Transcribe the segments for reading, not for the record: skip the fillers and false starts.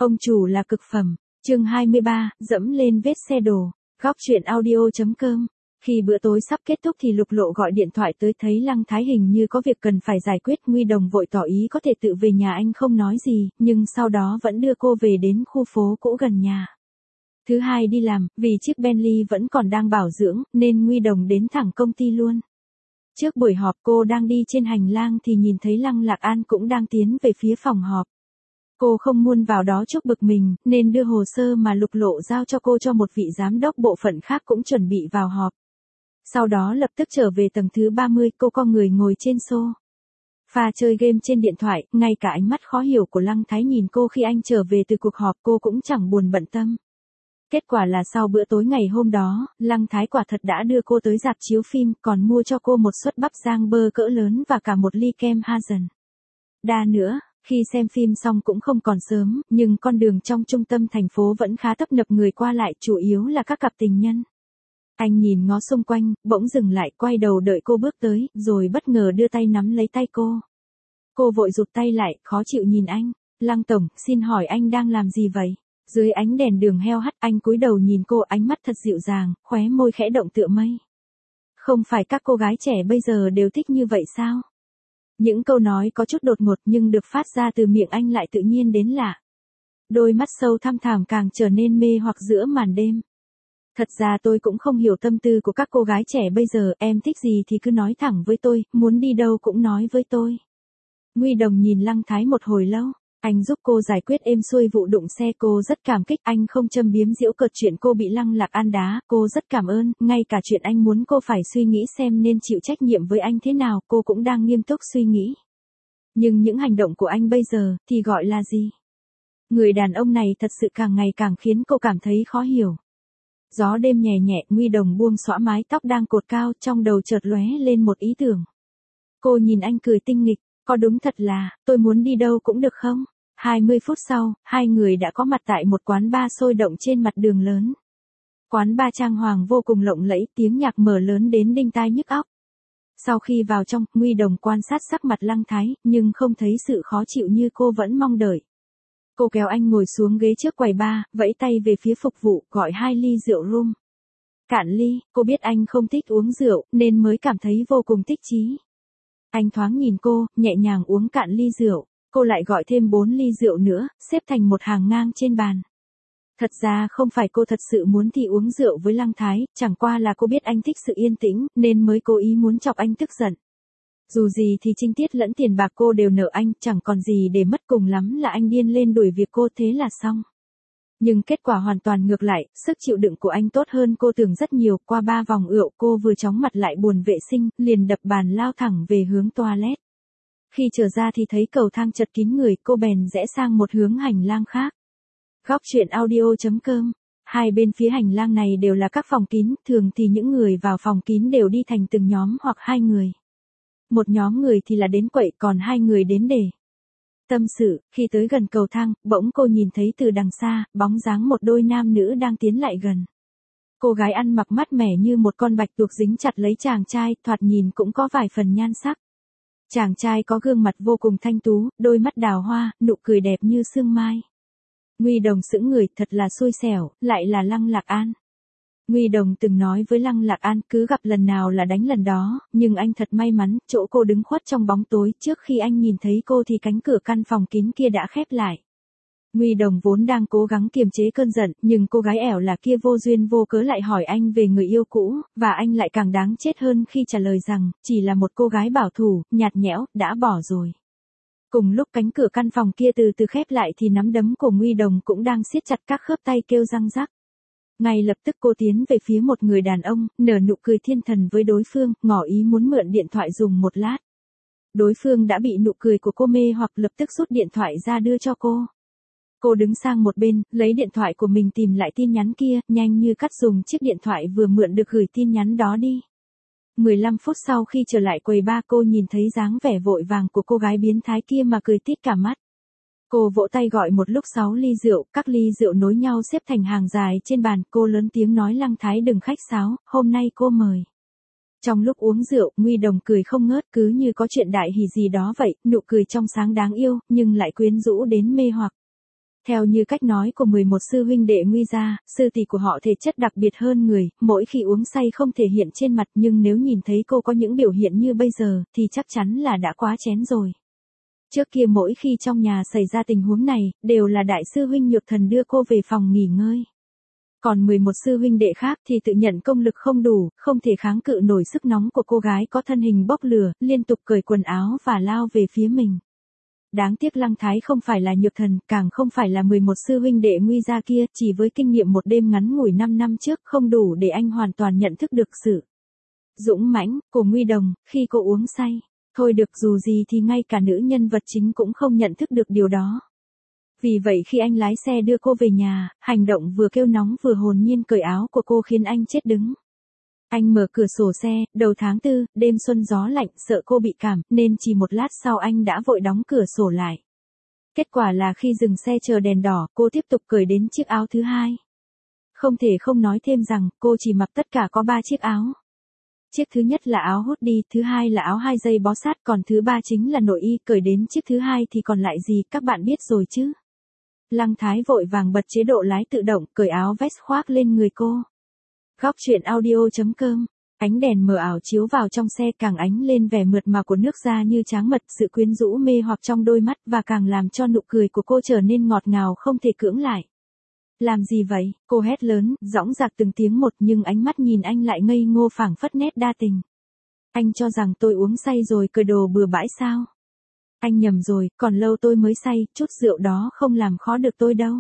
Ông chủ là cực phẩm. Chương 23, dẫm lên vết xe đổ. Góc truyện audio.com. Khi bữa tối sắp kết thúc thì Lục Lộ gọi điện thoại tới, thấy Lăng Thái hình như có việc cần phải giải quyết. Nguy Đồng vội tỏ ý có thể tự về nhà, anh không nói gì, nhưng sau đó vẫn đưa cô về đến khu phố cũ gần nhà. Thứ hai đi làm, vì chiếc Bentley vẫn còn đang bảo dưỡng, nên Nguy Đồng đến thẳng công ty luôn. Trước buổi họp cô đang đi trên hành lang thì nhìn thấy Lăng Lạc An cũng đang tiến về phía phòng họp. Cô không muốn vào đó chuốc bực mình, nên đưa hồ sơ mà Lục Lộ giao cho cô cho một vị giám đốc bộ phận khác cũng chuẩn bị vào họp. Sau đó lập tức trở về tầng thứ 30, cô co người ngồi trên sofa chơi game trên điện thoại, ngay cả ánh mắt khó hiểu của Lăng Thái nhìn cô khi anh trở về từ cuộc họp cô cũng chẳng buồn bận tâm. Kết quả là sau bữa tối ngày hôm đó, Lăng Thái quả thật đã đưa cô tới rạp chiếu phim, còn mua cho cô một suất bắp rang bơ cỡ lớn và cả một ly kem Hazen. Đa nữa, khi xem phim xong cũng không còn sớm, nhưng con đường trong trung tâm thành phố vẫn khá tấp nập người qua lại, chủ yếu là các cặp tình nhân. Anh nhìn ngó xung quanh, bỗng dừng lại, quay đầu đợi cô bước tới, rồi bất ngờ đưa tay nắm lấy tay cô. Cô vội rụt tay lại, khó chịu nhìn anh. Lăng tổng, xin hỏi anh đang làm gì vậy? Dưới ánh đèn đường heo hắt, anh cúi đầu nhìn cô, ánh mắt thật dịu dàng, khóe môi khẽ động tựa mây. Không phải các cô gái trẻ bây giờ đều thích như vậy sao? Những câu nói có chút đột ngột nhưng được phát ra từ miệng anh lại tự nhiên đến lạ. Đôi mắt sâu thăm thẳm càng trở nên mê hoặc giữa màn đêm. Thật ra tôi cũng không hiểu tâm tư của các cô gái trẻ bây giờ, em thích gì thì cứ nói thẳng với tôi, muốn đi đâu cũng nói với tôi. Nguy Đồng nhìn Lăng Thái một hồi lâu, anh giúp cô giải quyết êm xuôi vụ đụng xe, cô rất cảm kích, anh không châm biếm giễu cợt chuyện cô bị Lăng Lạc An đá, cô rất cảm ơn, ngay cả chuyện anh muốn cô phải suy nghĩ xem nên chịu trách nhiệm với anh thế nào, cô cũng đang nghiêm túc suy nghĩ. Nhưng những hành động của anh bây giờ, thì gọi là gì? Người đàn ông này thật sự càng ngày càng khiến cô cảm thấy khó hiểu. Gió đêm nhẹ nhẹ, Nguy Đồng buông xõa mái tóc đang cột cao, trong đầu chợt lóe lên một ý tưởng. Cô nhìn anh cười tinh nghịch, có đúng thật là, tôi muốn đi đâu cũng được không? 20 phút sau, hai người đã có mặt tại một quán bar sôi động trên mặt đường lớn. Quán bar trang hoàng vô cùng lộng lẫy, tiếng nhạc mở lớn đến đinh tai nhức óc. Sau khi vào trong, Nguy Đồng quan sát sắc mặt Lăng Thái, nhưng không thấy sự khó chịu như cô vẫn mong đợi. Cô kéo anh ngồi xuống ghế trước quầy bar, vẫy tay về phía phục vụ, gọi 2 ly rượu rum. Cạn ly, cô biết anh không thích uống rượu, nên mới cảm thấy vô cùng thích chí. Anh thoáng nhìn cô, nhẹ nhàng uống cạn ly rượu, cô lại gọi thêm 4 ly rượu nữa, xếp thành một hàng ngang trên bàn. Thật ra không phải cô thật sự muốn thì uống rượu với Lăng Thái, chẳng qua là cô biết anh thích sự yên tĩnh, nên mới cố ý muốn chọc anh tức giận. Dù gì thì trinh tiết lẫn tiền bạc cô đều nợ anh, chẳng còn gì để mất, cùng lắm là anh điên lên đuổi việc cô, thế là xong. Nhưng kết quả hoàn toàn ngược lại, sức chịu đựng của anh tốt hơn cô tưởng rất nhiều, qua 3 vòng rượu cô vừa chóng mặt lại buồn vệ sinh, liền đập bàn lao thẳng về hướng toilet. Khi trở ra thì thấy cầu thang chật kín người, cô bèn rẽ sang một hướng hành lang khác. Góc truyện audio.com. Hai bên phía hành lang này đều là các phòng kín, thường thì những người vào phòng kín đều đi thành từng nhóm hoặc 2 người. Một nhóm người thì là đến quậy, còn 2 người đến để tâm sự. Khi tới gần cầu thang, bỗng cô nhìn thấy từ đằng xa, bóng dáng một đôi nam nữ đang tiến lại gần. Cô gái ăn mặc mát mẻ như một con bạch tuộc dính chặt lấy chàng trai, thoạt nhìn cũng có vài phần nhan sắc. Chàng trai có gương mặt vô cùng thanh tú, đôi mắt đào hoa, nụ cười đẹp như sương mai. Nguy Đồng sững người, thật là xui xẻo, lại là Lăng Lạc An. Nguy Đồng từng nói với Lăng Lạc An cứ gặp lần nào là đánh lần đó, nhưng anh thật may mắn, chỗ cô đứng khuất trong bóng tối, trước khi anh nhìn thấy cô thì cánh cửa căn phòng kín kia đã khép lại. Nguy Đồng vốn đang cố gắng kiềm chế cơn giận, nhưng cô gái ẻo là kia vô duyên vô cớ lại hỏi anh về người yêu cũ, và anh lại càng đáng chết hơn khi trả lời rằng, chỉ là một cô gái bảo thủ, nhạt nhẽo, đã bỏ rồi. Cùng lúc cánh cửa căn phòng kia từ từ khép lại thì nắm đấm của Nguy Đồng cũng đang siết chặt các khớp tay kêu răng rắc. Ngay lập tức cô tiến về phía một người đàn ông, nở nụ cười thiên thần với đối phương, ngỏ ý muốn mượn điện thoại dùng một lát. Đối phương đã bị nụ cười của cô mê hoặc, lập tức rút điện thoại ra đưa cho cô. Cô đứng sang một bên, lấy điện thoại của mình tìm lại tin nhắn kia, nhanh như cắt dùng chiếc điện thoại vừa mượn được gửi tin nhắn đó đi. 15 phút sau khi trở lại quầy bar, cô nhìn thấy dáng vẻ vội vàng của cô gái biến thái kia mà cười tít cả mắt. Cô vỗ tay gọi một lúc 6 ly rượu, các ly rượu nối nhau xếp thành hàng dài trên bàn, cô lớn tiếng nói Lăng Thái đừng khách sáo, hôm nay cô mời. Trong lúc uống rượu, Nguy Đồng cười không ngớt, cứ như có chuyện đại hỷ gì đó vậy, nụ cười trong sáng đáng yêu, nhưng lại quyến rũ đến mê hoặc. Theo như cách nói của 11 sư huynh đệ Nguy gia, sư tỷ của họ thể chất đặc biệt hơn người, mỗi khi uống say không thể hiện trên mặt, nhưng nếu nhìn thấy cô có những biểu hiện như bây giờ, thì chắc chắn là đã quá chén rồi. Trước kia mỗi khi trong nhà xảy ra tình huống này, đều là đại sư huynh Nhược Thần đưa cô về phòng nghỉ ngơi. Còn 11 sư huynh đệ khác thì tự nhận công lực không đủ, không thể kháng cự nổi sức nóng của cô gái có thân hình bốc lửa, liên tục cởi quần áo và lao về phía mình. Đáng tiếc Lăng Thái không phải là Nhược Thần, càng không phải là 11 sư huynh đệ Nguy gia kia, chỉ với kinh nghiệm một đêm ngắn ngủi 5 năm trước không đủ để anh hoàn toàn nhận thức được sự dũng mãnh của Nguy Đồng khi cô uống say. Thôi được, dù gì thì ngay cả nữ nhân vật chính cũng không nhận thức được điều đó. Vì vậy khi anh lái xe đưa cô về nhà, hành động vừa kêu nóng vừa hồn nhiên cởi áo của cô khiến anh chết đứng. Anh mở cửa sổ xe, đầu tháng 4, đêm xuân gió lạnh, sợ cô bị cảm, nên chỉ một lát sau anh đã vội đóng cửa sổ lại. Kết quả là khi dừng xe chờ đèn đỏ, cô tiếp tục cởi đến chiếc áo thứ hai. Không thể không nói thêm rằng, cô chỉ mặc tất cả có 3 chiếc áo. Chiếc thứ nhất là áo hoodie, thứ hai là áo 2 dây bó sát, còn thứ ba chính là nội y, cởi đến chiếc thứ hai thì còn lại gì, các bạn biết rồi chứ. Lăng Thái vội vàng bật chế độ lái tự động, cởi áo vest khoác lên người cô. Góc truyện audio.com. Ánh đèn mờ ảo chiếu vào trong xe càng ánh lên vẻ mượt mà của nước da như tráng mật, sự quyến rũ mê hoặc trong đôi mắt và càng làm cho nụ cười của cô trở nên ngọt ngào không thể cưỡng lại. Làm gì vậy? Cô hét lớn, dõng dạc từng tiếng một, nhưng ánh mắt nhìn anh lại ngây ngô phảng phất nét đa tình. Anh cho rằng tôi uống say rồi cởi đồ bừa bãi sao? Anh nhầm rồi, còn lâu tôi mới say, chút rượu đó không làm khó được tôi đâu.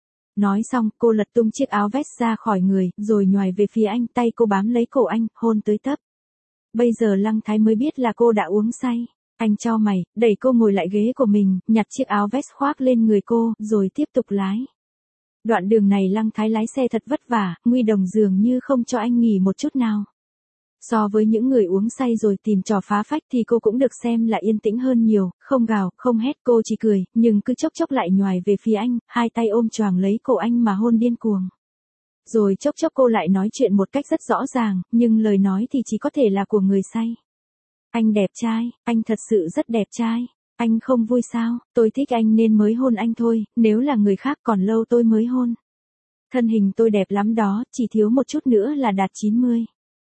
Nói xong, cô lật tung chiếc áo vest ra khỏi người, rồi nhoài về phía anh, tay cô bám lấy cổ anh, hôn tới tấp. Bây giờ Lăng Thái mới biết là cô đã uống say. Anh chau mày, đẩy cô ngồi lại ghế của mình, nhặt chiếc áo vest khoác lên người cô, rồi tiếp tục lái. Đoạn đường này Lăng Thái lái xe thật vất vả, Nguy Đồng dường như không cho anh nghỉ một chút nào. So với những người uống say rồi tìm trò phá phách thì cô cũng được xem là yên tĩnh hơn nhiều, không gào, không hét, cô chỉ cười, nhưng cứ chốc chốc lại nhoài về phía anh, hai tay ôm choàng lấy cổ anh mà hôn điên cuồng. Rồi chốc chốc cô lại nói chuyện một cách rất rõ ràng, nhưng lời nói thì chỉ có thể là của người say. Anh đẹp trai, anh thật sự rất đẹp trai. Anh không vui sao, tôi thích anh nên mới hôn anh thôi, nếu là người khác còn lâu tôi mới hôn. Thân hình tôi đẹp lắm đó, chỉ thiếu một chút nữa là đạt 90.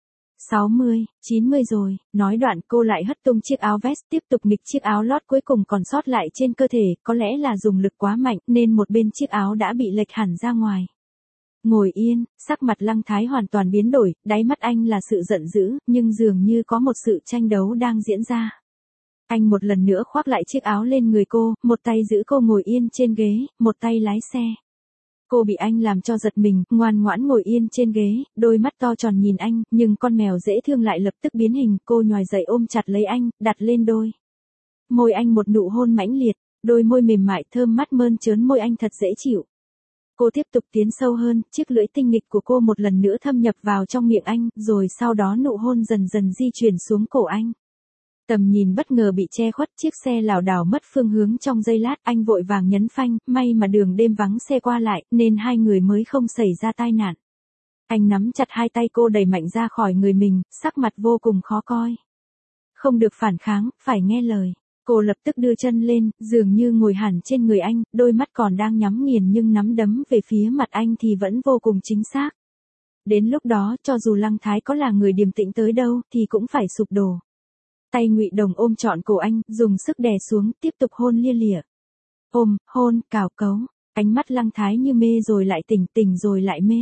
60, 90 rồi, nói đoạn cô lại hất tung chiếc áo vest, tiếp tục nghịch chiếc áo lót cuối cùng còn sót lại trên cơ thể, có lẽ là dùng lực quá mạnh nên một bên chiếc áo đã bị lệch hẳn ra ngoài. Ngồi yên, sắc mặt Lăng Thái hoàn toàn biến đổi, đáy mắt anh là sự giận dữ, nhưng dường như có một sự tranh đấu đang diễn ra. Anh một lần nữa khoác lại chiếc áo lên người cô, một tay giữ cô ngồi yên trên ghế, một tay lái xe. Cô bị anh làm cho giật mình, ngoan ngoãn ngồi yên trên ghế, đôi mắt to tròn nhìn anh, nhưng con mèo dễ thương lại lập tức biến hình, cô nhòi dậy ôm chặt lấy anh, đặt lên đôi môi anh một nụ hôn mãnh liệt, đôi môi mềm mại thơm mát mơn trớn môi anh thật dễ chịu. Cô tiếp tục tiến sâu hơn, chiếc lưỡi tinh nghịch của cô một lần nữa thâm nhập vào trong miệng anh, rồi sau đó nụ hôn dần dần di chuyển xuống cổ anh. Tầm nhìn bất ngờ bị che khuất, chiếc xe lảo đảo mất phương hướng trong giây lát, anh vội vàng nhấn phanh, may mà đường đêm vắng xe qua lại, nên hai người mới không xảy ra tai nạn. Anh nắm chặt hai tay cô đẩy mạnh ra khỏi người mình, sắc mặt vô cùng khó coi. Không được phản kháng, phải nghe lời. Cô lập tức đưa chân lên, dường như ngồi hẳn trên người anh, đôi mắt còn đang nhắm nghiền nhưng nắm đấm về phía mặt anh thì vẫn vô cùng chính xác. Đến lúc đó, cho dù Lăng Thái có là người điềm tĩnh tới đâu, thì cũng phải sụp đổ. Tay Ngụy Đồng ôm trọn cổ anh, dùng sức đè xuống, tiếp tục hôn lia lịa. Ôm, hôn, cào cấu, ánh mắt Lăng Thái như mê rồi lại tỉnh, tỉnh rồi lại mê.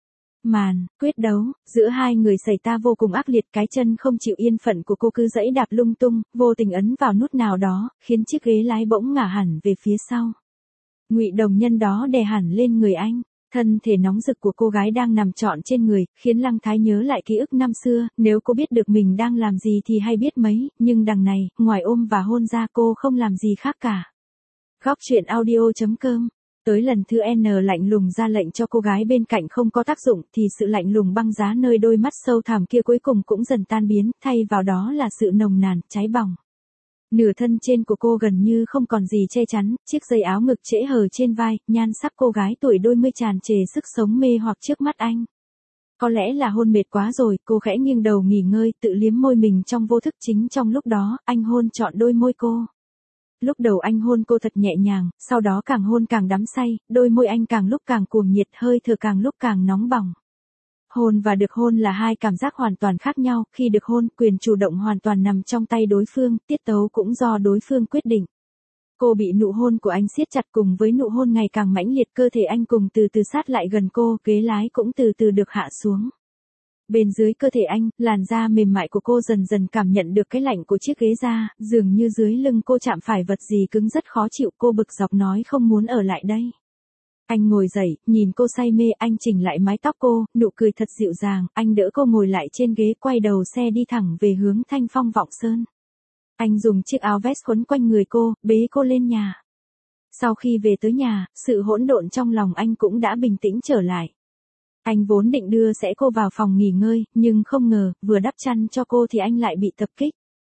Màn, quyết đấu, giữa hai người xảy ra vô cùng ác liệt, cái chân không chịu yên phận của cô cứ giãy đạp lung tung, vô tình ấn vào nút nào đó, khiến chiếc ghế lái bỗng ngả hẳn về phía sau. Ngụy Đồng nhân đó đè hẳn lên người anh. Thân thể nóng rực của cô gái đang nằm trọn trên người, khiến Lăng Thái nhớ lại ký ức năm xưa, nếu cô biết được mình đang làm gì thì hay biết mấy, nhưng đằng này, ngoài ôm và hôn ra cô không làm gì khác cả. Góc truyện audio.com. Tới lần thứ N lạnh lùng ra lệnh cho cô gái bên cạnh không có tác dụng thì sự lạnh lùng băng giá nơi đôi mắt sâu thẳm kia cuối cùng cũng dần tan biến, thay vào đó là sự nồng nàn, cháy bỏng. Nửa thân trên của cô gần như không còn gì che chắn, chiếc dây áo ngực trễ hở trên vai, nhan sắc cô gái tuổi đôi mươi tràn trề sức sống mê hoặc trước mắt anh. Có lẽ là hôn mệt quá rồi, cô khẽ nghiêng đầu nghỉ ngơi, tự liếm môi mình trong vô thức, chính trong lúc đó, anh hôn trọn đôi môi cô. Lúc đầu anh hôn cô thật nhẹ nhàng, sau đó càng hôn càng đắm say, đôi môi anh càng lúc càng cuồng nhiệt, hơi thở càng lúc càng nóng bỏng. Hôn và được hôn là hai cảm giác hoàn toàn khác nhau, khi được hôn, quyền chủ động hoàn toàn nằm trong tay đối phương, tiết tấu cũng do đối phương quyết định. Cô bị nụ hôn của anh siết chặt, cùng với nụ hôn ngày càng mãnh liệt, cơ thể anh cùng từ từ sát lại gần cô, ghế lái cũng từ từ được hạ xuống. Bên dưới cơ thể anh, làn da mềm mại của cô dần dần cảm nhận được cái lạnh của chiếc ghế da, dường như dưới lưng cô chạm phải vật gì cứng rất khó chịu, cô bực dọc nói không muốn ở lại đây. Anh ngồi dậy, nhìn cô say mê, anh chỉnh lại mái tóc cô, nụ cười thật dịu dàng, anh đỡ cô ngồi lại trên ghế, quay đầu xe đi thẳng về hướng Thanh Phong Vọng Sơn. Anh dùng chiếc áo vest quấn quanh người cô, bế cô lên nhà. Sau khi về tới nhà, sự hỗn độn trong lòng anh cũng đã bình tĩnh trở lại. Anh vốn định đưa cô vào phòng nghỉ ngơi, nhưng không ngờ, vừa đắp chăn cho cô thì anh lại bị tập kích.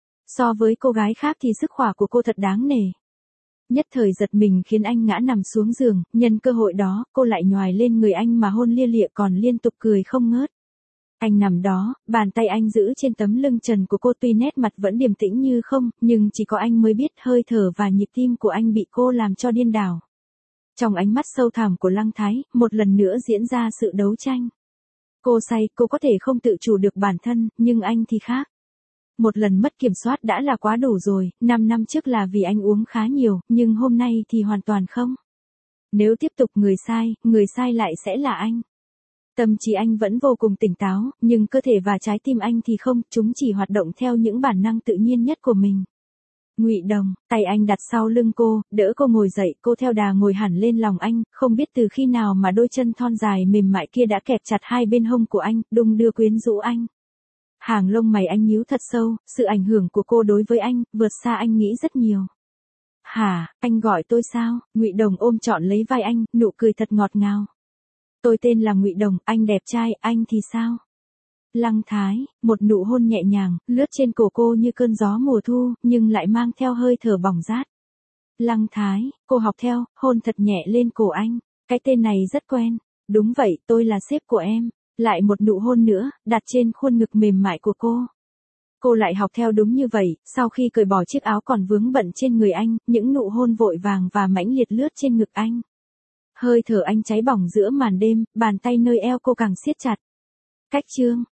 So với cô gái khác thì sức khỏe của cô thật đáng nể. Nhất thời giật mình khiến anh ngã nằm xuống giường, nhân cơ hội đó, cô lại nhoài lên người anh mà hôn lia lịa, còn liên tục cười không ngớt. Anh nằm đó, bàn tay anh giữ trên tấm lưng trần của cô, tuy nét mặt vẫn điềm tĩnh như không, nhưng chỉ có anh mới biết hơi thở và nhịp tim của anh bị cô làm cho điên đảo. Trong ánh mắt sâu thẳm của Lăng Thái, một lần nữa diễn ra sự đấu tranh. Cô say, cô có thể không tự chủ được bản thân, nhưng anh thì khác. Một lần mất kiểm soát đã là quá đủ rồi, 5 năm trước là vì anh uống khá nhiều, nhưng hôm nay thì hoàn toàn không. Nếu tiếp tục người sai lại sẽ là anh. Tâm trí anh vẫn vô cùng tỉnh táo, nhưng cơ thể và trái tim anh thì không, chúng chỉ hoạt động theo những bản năng tự nhiên nhất của mình. Ngụy Đồng, tay anh đặt sau lưng cô, đỡ cô ngồi dậy, cô theo đà ngồi hẳn lên lòng anh, không biết từ khi nào mà đôi chân thon dài mềm mại kia đã kẹp chặt hai bên hông của anh, đung đưa quyến rũ anh. Hàng lông mày anh nhíu thật sâu, sự ảnh hưởng của cô đối với anh, vượt xa anh nghĩ rất nhiều. Hả, anh gọi tôi sao? Ngụy Đồng ôm trọn lấy vai anh, nụ cười thật ngọt ngào. Tôi tên là Ngụy Đồng, anh đẹp trai, anh thì sao? Lăng Thái, một nụ hôn nhẹ nhàng, lướt trên cổ cô như cơn gió mùa thu, nhưng lại mang theo hơi thở bỏng rát. Lăng Thái, cô học theo, hôn thật nhẹ lên cổ anh. Cái tên này rất quen. Đúng vậy, tôi là sếp của em. Lại một nụ hôn nữa, đặt trên khuôn ngực mềm mại của cô. Cô lại học theo đúng như vậy, sau khi cởi bỏ chiếc áo còn vướng bận trên người anh, những nụ hôn vội vàng và mãnh liệt lướt trên ngực anh. Hơi thở anh cháy bỏng giữa màn đêm, bàn tay nơi eo cô càng siết chặt. Cách chương